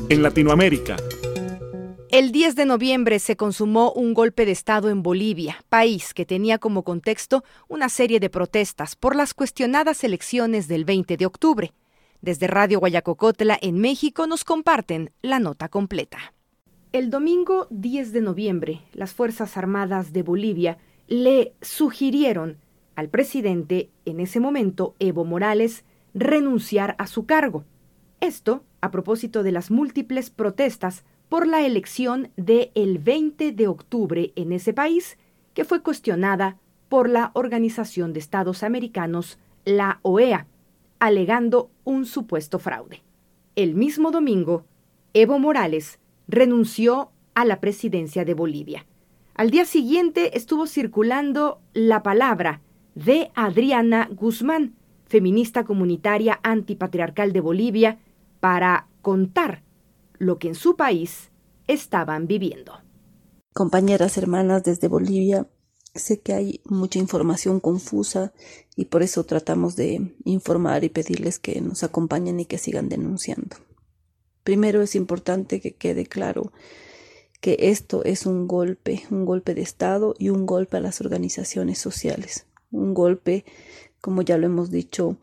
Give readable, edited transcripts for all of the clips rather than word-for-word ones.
en Latinoamérica. El 10 de noviembre se consumó un golpe de Estado en Bolivia, país que tenía como contexto una serie de protestas por las cuestionadas elecciones del 20 de octubre. Desde Radio Guayacocotla, en México, nos comparten la nota completa. El domingo 10 de noviembre, las Fuerzas Armadas de Bolivia le sugirieron al presidente, en ese momento, Evo Morales, renunciar a su cargo. Esto a propósito de las múltiples protestas por la elección del 20 de octubre en ese país, que fue cuestionada por la Organización de Estados Americanos, la OEA, alegando un supuesto fraude. El mismo domingo, Evo Morales renunció a la presidencia de Bolivia. Al día siguiente estuvo circulando la palabra de Adriana Guzmán, feminista comunitaria antipatriarcal de Bolivia, para contar lo que en su país estaban viviendo. Compañeras, hermanas desde Bolivia, sé que hay mucha información confusa y por eso tratamos de informar y pedirles que nos acompañen y que sigan denunciando. Primero es importante que quede claro que esto es un golpe de Estado y un golpe a las organizaciones sociales. Un golpe, como ya lo hemos dicho,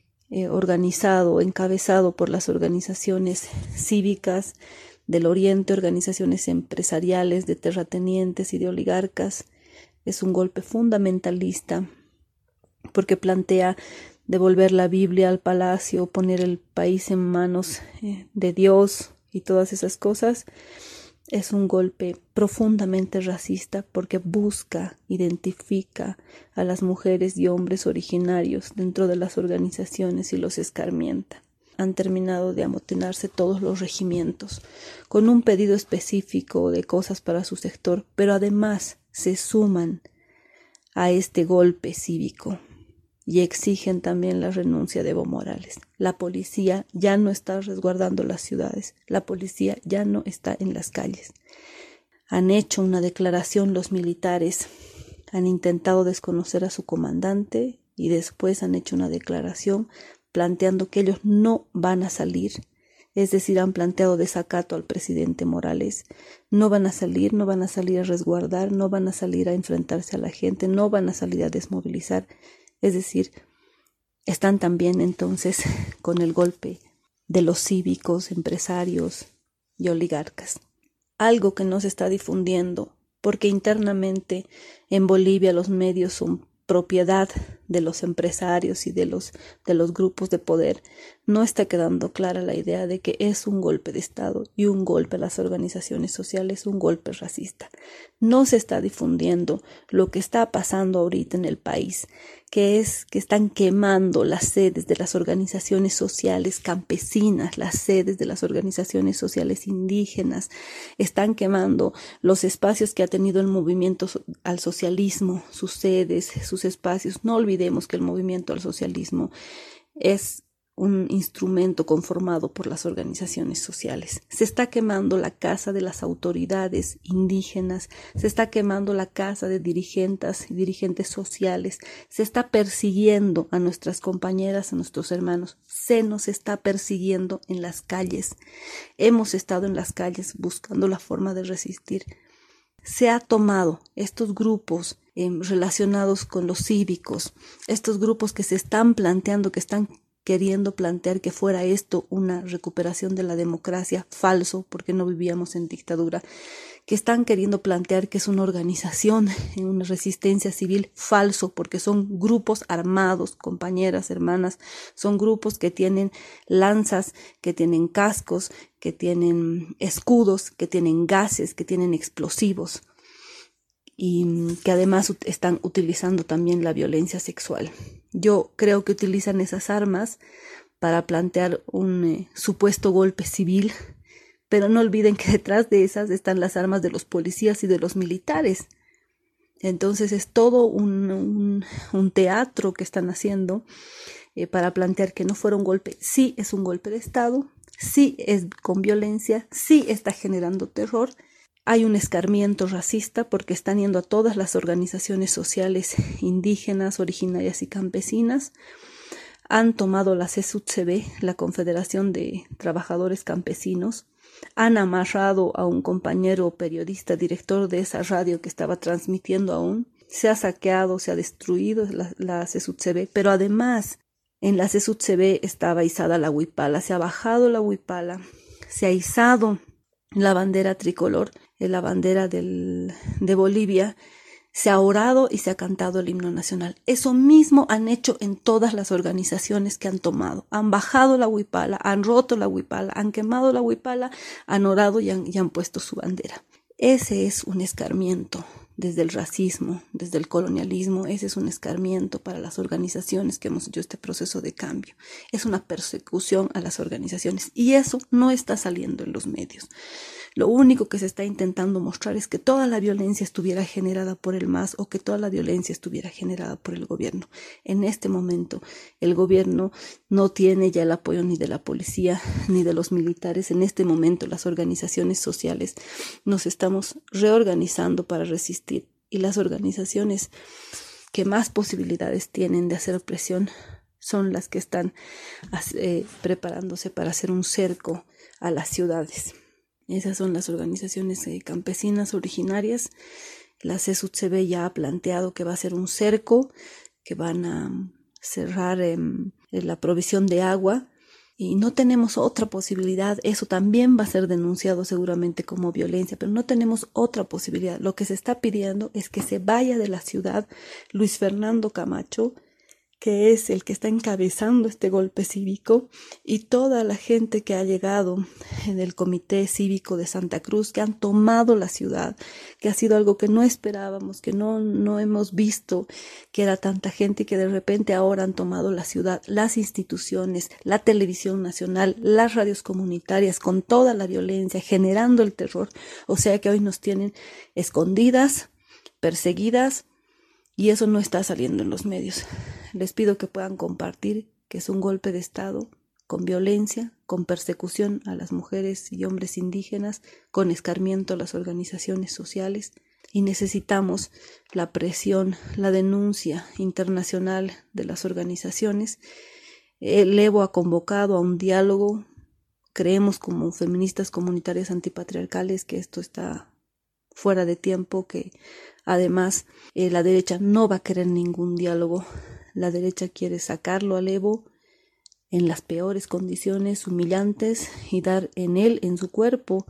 organizado, encabezado por las organizaciones cívicas del Oriente, organizaciones empresariales, de terratenientes y de oligarcas. Es un golpe fundamentalista porque plantea devolver la Biblia al palacio, poner el país en manos de Dios y todas esas cosas. Es un golpe profundamente racista porque busca, identifica a las mujeres y hombres originarios dentro de las organizaciones y los escarmienta. Han terminado de amotinarse todos los regimientos con un pedido específico de cosas para su sector, pero además se suman a este golpe cívico y exigen también la renuncia de Evo Morales. La policía ya no está resguardando las ciudades, la policía ya no está en las calles. Han hecho una declaración los militares, han intentado desconocer a su comandante y después han hecho una declaración planteando que ellos no van a salir, es decir, han planteado desacato al presidente Morales. No van a salir a resguardar, no van a salir a enfrentarse a la gente, no van a salir a desmovilizar. Es decir, están también entonces con el golpe de los cívicos, empresarios y oligarcas. Algo que no se está difundiendo, porque internamente en Bolivia los medios son propiedad de los empresarios y de los grupos de poder, no está quedando clara la idea de que es un golpe de Estado y un golpe a las organizaciones sociales, un golpe racista. No se está difundiendo lo que está pasando ahorita en el país, que es que están quemando las sedes de las organizaciones sociales campesinas, las sedes de las organizaciones sociales indígenas, están quemando los espacios que ha tenido el movimiento al socialismo, sus sedes, sus espacios. No olvidemos que el movimiento al socialismo es un instrumento conformado por las organizaciones sociales. Se está quemando la casa de las autoridades indígenas, se está quemando la casa de dirigentes y dirigentes sociales, se está persiguiendo a nuestras compañeras, a nuestros hermanos, se nos está persiguiendo en las calles. Hemos estado en las calles buscando la forma de resistir. Se ha tomado estos grupos relacionados con los cívicos, estos grupos que se están planteando, que están queriendo plantear que fuera esto una recuperación de la democracia, falso, porque no vivíamos en dictadura, que están queriendo plantear que es una organización en una resistencia civil, falso, porque son grupos armados, compañeras, hermanas, son grupos que tienen lanzas, que tienen cascos, que tienen escudos, que tienen gases, que tienen explosivos y que además están utilizando también la violencia sexual. Yo creo que utilizan esas armas para plantear un supuesto golpe civil, pero no olviden que detrás de esas están las armas de los policías y de los militares. Entonces es todo un teatro que están haciendo para plantear que no fuera un golpe. Sí es un golpe de Estado, sí es con violencia, sí está generando terror. Hay un escarmiento racista porque están yendo a todas las organizaciones sociales indígenas, originarias y campesinas. han tomado la CSUTCB, la Confederación de Trabajadores Campesinos, han amarrado a un compañero periodista, director de esa radio que estaba transmitiendo aún, se ha saqueado, se ha destruido la CSUTCB, pero además en la CSUTCB estaba izada la huipala, se ha bajado la huipala, se ha izado la bandera tricolor, la bandera de Bolivia, se ha orado y se ha cantado el himno nacional. Eso mismo han hecho en todas las organizaciones que han tomado. Han bajado la huipala, han roto la huipala, han quemado la huipala, han orado y han puesto su bandera. Ese es un escarmiento desde el racismo, desde el colonialismo. Ese es un escarmiento para las organizaciones que hemos hecho este proceso de cambio. Es una persecución a las organizaciones y eso no está saliendo en los medios. Lo único que se está intentando mostrar es que toda la violencia estuviera generada por el MAS o que toda la violencia estuviera generada por el gobierno. En este momento, el gobierno no tiene ya el apoyo ni de la policía ni de los militares. En este momento, las organizaciones sociales nos estamos reorganizando para resistir y las organizaciones que más posibilidades tienen de hacer presión son las que están preparándose para hacer un cerco a las ciudades. Esas son las organizaciones campesinas originarias. La CSUTCB ya ha planteado que va a ser un cerco, que van a cerrar la provisión de agua y no tenemos otra posibilidad. Eso también va a ser denunciado seguramente como violencia, pero no tenemos otra posibilidad. Lo que se está pidiendo es que se vaya de la ciudad Luis Fernando Camacho, que es el que está encabezando este golpe cívico, y toda la gente que ha llegado del Comité Cívico de Santa Cruz, que han tomado la ciudad, que ha sido algo que no esperábamos, que no hemos visto, que era tanta gente y que de repente ahora han tomado la ciudad, las instituciones, la televisión nacional, las radios comunitarias, con toda la violencia, generando el terror. O sea que hoy nos tienen escondidas, perseguidas, y eso no está saliendo en los medios. Les pido que puedan compartir que es un golpe de Estado con violencia, con persecución a las mujeres y hombres indígenas, con escarmiento a las organizaciones sociales, y necesitamos la presión, la denuncia internacional de las organizaciones. El Evo ha convocado a un diálogo. Creemos como feministas comunitarias antipatriarcales que esto está fuera de tiempo, que además la derecha no va a querer ningún diálogo. La derecha quiere sacarlo al Evo en las peores condiciones, humillantes, y dar en él, en su cuerpo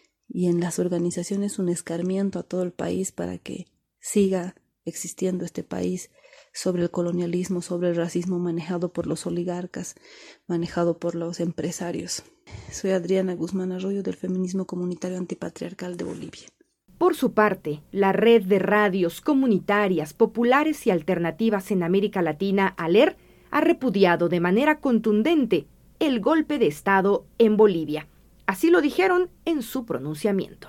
y en las organizaciones, un escarmiento a todo el país para que siga existiendo este país sobre el colonialismo, sobre el racismo manejado por los oligarcas, manejado por los empresarios. Soy Adriana Guzmán Arroyo, del Feminismo Comunitario Antipatriarcal de Bolivia. Por su parte, la Red de Radios Comunitarias, Populares y Alternativas en América Latina, ALER, ha repudiado de manera contundente el golpe de Estado en Bolivia. Así lo dijeron en su pronunciamiento.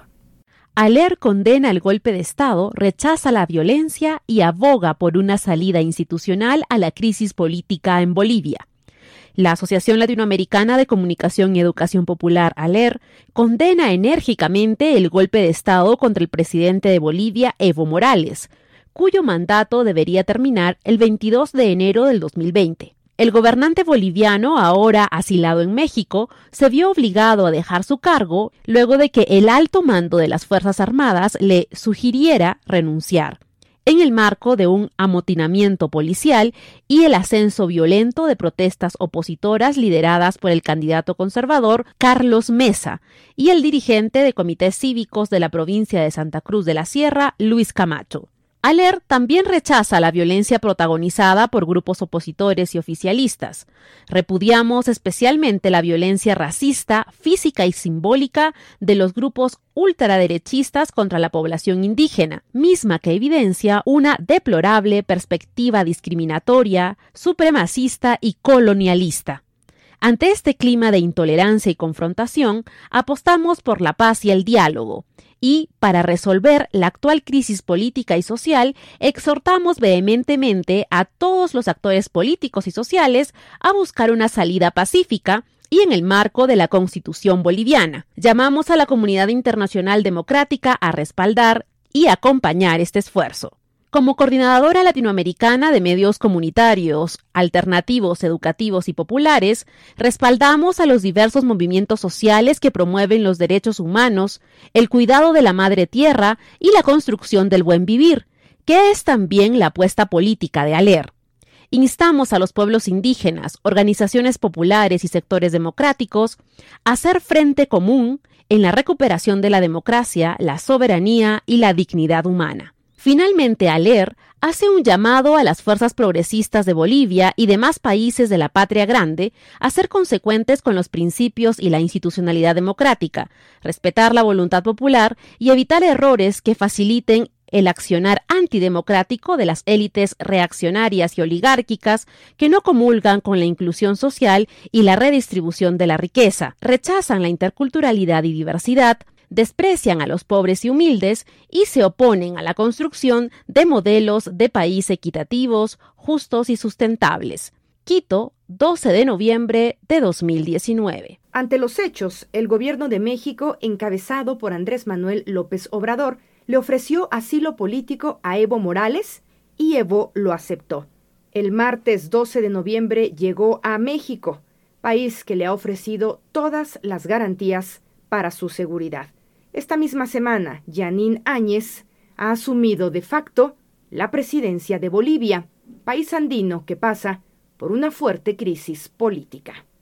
ALER condena el golpe de Estado, rechaza la violencia y aboga por una salida institucional a la crisis política en Bolivia. La Asociación Latinoamericana de Comunicación y Educación Popular, ALER, condena enérgicamente el golpe de Estado contra el presidente de Bolivia, Evo Morales, cuyo mandato debería terminar el 22 de enero del 2020. El gobernante boliviano, ahora asilado en México, se vio obligado a dejar su cargo luego de que el alto mando de las Fuerzas Armadas le sugiriera renunciar, en el marco de un amotinamiento policial y el ascenso violento de protestas opositoras lideradas por el candidato conservador Carlos Mesa y el dirigente de comités cívicos de la provincia de Santa Cruz de la Sierra, Luis Camacho. ALER también rechaza la violencia protagonizada por grupos opositores y oficialistas. Repudiamos especialmente la violencia racista, física y simbólica de los grupos ultraderechistas contra la población indígena, misma que evidencia una deplorable perspectiva discriminatoria, supremacista y colonialista. Ante este clima de intolerancia y confrontación, apostamos por la paz y el diálogo. Y, para resolver la actual crisis política y social, exhortamos vehementemente a todos los actores políticos y sociales a buscar una salida pacífica y en el marco de la Constitución boliviana. Llamamos a la comunidad internacional democrática a respaldar y acompañar este esfuerzo. Como coordinadora latinoamericana de medios comunitarios, alternativos, educativos y populares, respaldamos a los diversos movimientos sociales que promueven los derechos humanos, el cuidado de la madre tierra y la construcción del buen vivir, que es también la apuesta política de ALER. Instamos a los pueblos indígenas, organizaciones populares y sectores democráticos a hacer frente común en la recuperación de la democracia, la soberanía y la dignidad humana. Finalmente, ALER hace un llamado a las fuerzas progresistas de Bolivia y demás países de la patria grande a ser consecuentes con los principios y la institucionalidad democrática, respetar la voluntad popular y evitar errores que faciliten el accionar antidemocrático de las élites reaccionarias y oligárquicas que no comulgan con la inclusión social y la redistribución de la riqueza, rechazan la interculturalidad y diversidad, desprecian a los pobres y humildes y se oponen a la construcción de modelos de país equitativos, justos y sustentables. Quito, 12 de noviembre de 2019. Ante los hechos, el gobierno de México, encabezado por Andrés Manuel López Obrador, le ofreció asilo político a Evo Morales y Evo lo aceptó. El martes 12 de noviembre llegó a México, país que le ha ofrecido todas las garantías para su seguridad. Esta misma semana, Yanín Áñez ha asumido de facto la presidencia de Bolivia, país andino que pasa por una fuerte crisis política.